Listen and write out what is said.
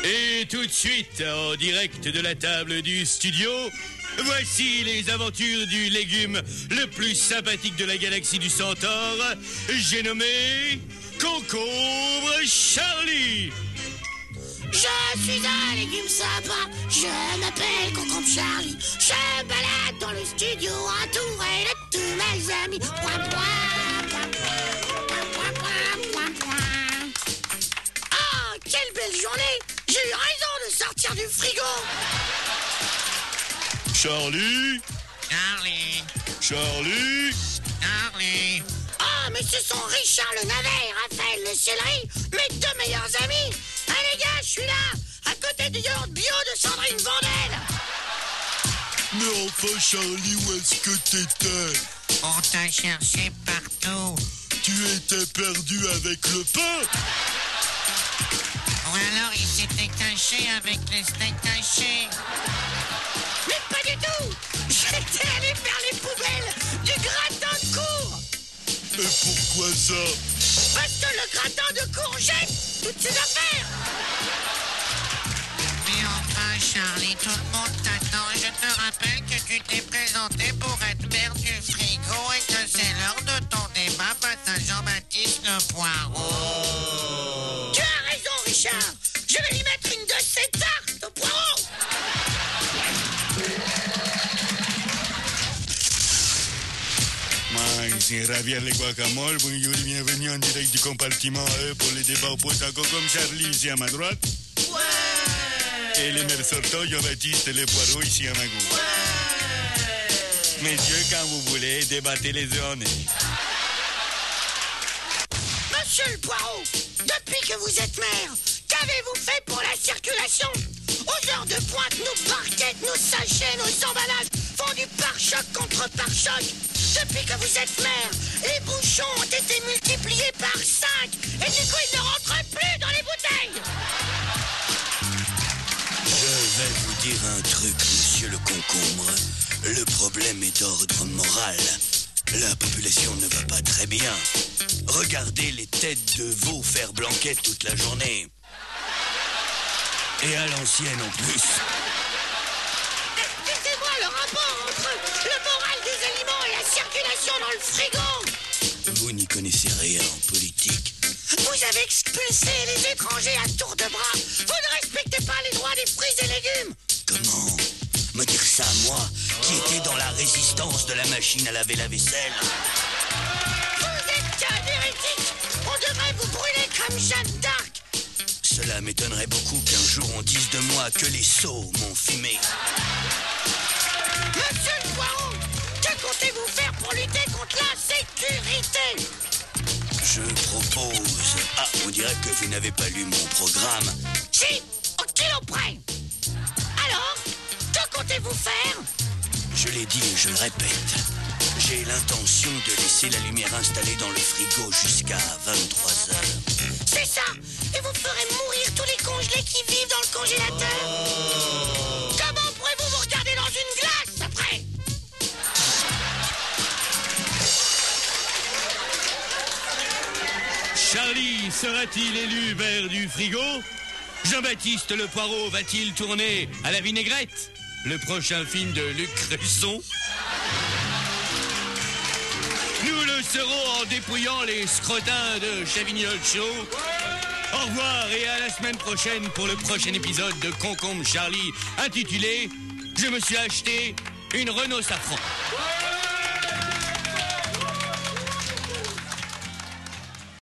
Et tout de suite, en direct de la table du studio, voici les aventures du légume le plus sympathique de la galaxie du Centaure. J'ai nommé Concombre Charlie. Je suis un légume sympa, je m'appelle Concombre Charlie. Je balade dans le studio entouré de tous mes amis. Ah, quelle belle journée! J'ai eu raison de sortir du frigo. Charlie. Charlie. Charlie. Charlie. Ah, mais ce sont Richard le navet et Raphaël le céleri, mes deux meilleurs amis. Ah les gars, je suis là, à côté du yaourt bio de Sandrine Vandel. Mais enfin Charlie, où est-ce que t'étais? On t'a cherché partout. Tu étais perdu avec le pain? Ou alors il s'était caché avec les steaks cachés. Mais pas du tout. J'étais allé faire les poubelles du gratin de cour. Et pourquoi ça? Parce que le gratin de cour jette toutes ses affaires. Mais enfin Charlie, tout le monde t'attend. Je te rappelle que tu t'es présenté pour être maire du frigo et que c'est l'heure de ton débat face à Jean-Baptiste Le Poireau. Tu as raison Richard. Je vais lui mettre une de ces tartes au poireau. C'est Javier Le Guacamole, bonjour et bienvenue en direct du compartiment E pour les débats opposés à Concombre Charlie ici à ma droite. Ouais. Et les maires sortants, Jean-Baptiste Le Poireau ici à ma gauche. Ouais. Messieurs, quand vous voulez, débattez les œufs en neige. Monsieur le Poireau, depuis que vous êtes maire, qu'avez-vous fait pour la circulation? Aux heures de pointe, nos barquettes, nos sachets, nos emballages font du pare-choc contre pare-choc. Depuis que vous êtes maire, les bouchons ont été multipliés par 5 et du coup ils ne rentrent plus dans les bouteilles. Je vais vous dire un truc, monsieur le concombre. Le problème est d'ordre moral. La population ne va pas très bien. Regardez les têtes de veau faire blanquette toute la journée. Et à l'ancienne en plus. Expliquez-moi le rapport entre le moral des aliments et la circulation dans le frigo. Vous n'y connaissez rien en politique. Vous avez expulsé les étrangers à tour de bras. Vous ne respectez pas les droits des fruits et légumes. Comment me dire ça, moi, qui étais dans la résistance de la machine à laver la vaisselle? Vous êtes qu'un hérétique. On devrait vous brûler comme Jeanne d'Arc. Cela m'étonnerait beaucoup qu'un jour on dise de moi que les sots m'ont fumé. Monsieur le Poireau, que comptez-vous faire pour lutter contre l'insécurité? Je propose... Ah, on dirait que vous n'avez pas lu mon programme. Si, au kilo près. Alors, que comptez-vous faire? Je l'ai dit et je le répète. J'ai l'intention de laisser la lumière installée dans le frigo jusqu'à 23h. C'est ça. Et vous ferez mourir tous les congelés qui vivent dans le congélateur. Comment pourrez-vous vous regarder dans une glace après? Charlie sera-t-il élu maire du frigo? Jean-Baptiste Le Poireau va-t-il tourner à la vinaigrette? Le prochain film de Luc Besson? Nous le serons en dépouillant les scrotins de Chavignol Show. Au revoir et à la semaine prochaine pour le prochain épisode de Concombre Charlie intitulé « Je me suis acheté une Renault Safran ».